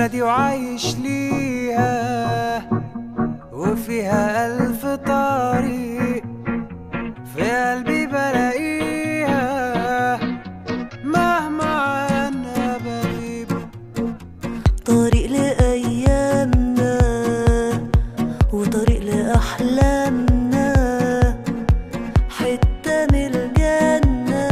بلدي وعايش ليها، وفيها ألف طريق في قلبي بلاقيها مهما عنها بغيب. طريق لأيامنا وطريق لأحلامنا، حتة من الجنة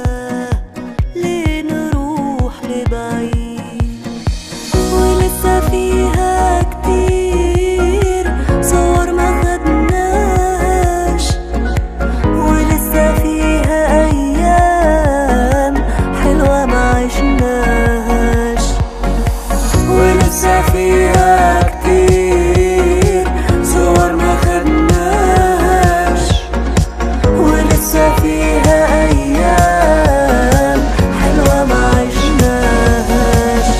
ليه نروح لبعيد. ولسه فيها كتير صور ما خدناش، ولسه فيها أيام حلوة ما عشناش. ولسه فيها كتير صور ما خدناش، ولسه فيها أيام حلوة ما عشناش.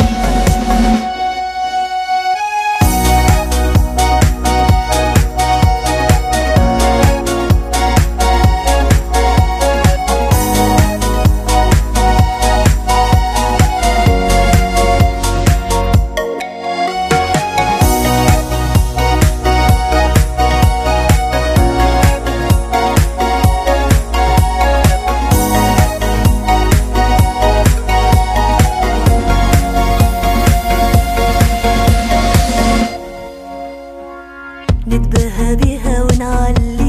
نتباهى بيها ونعلي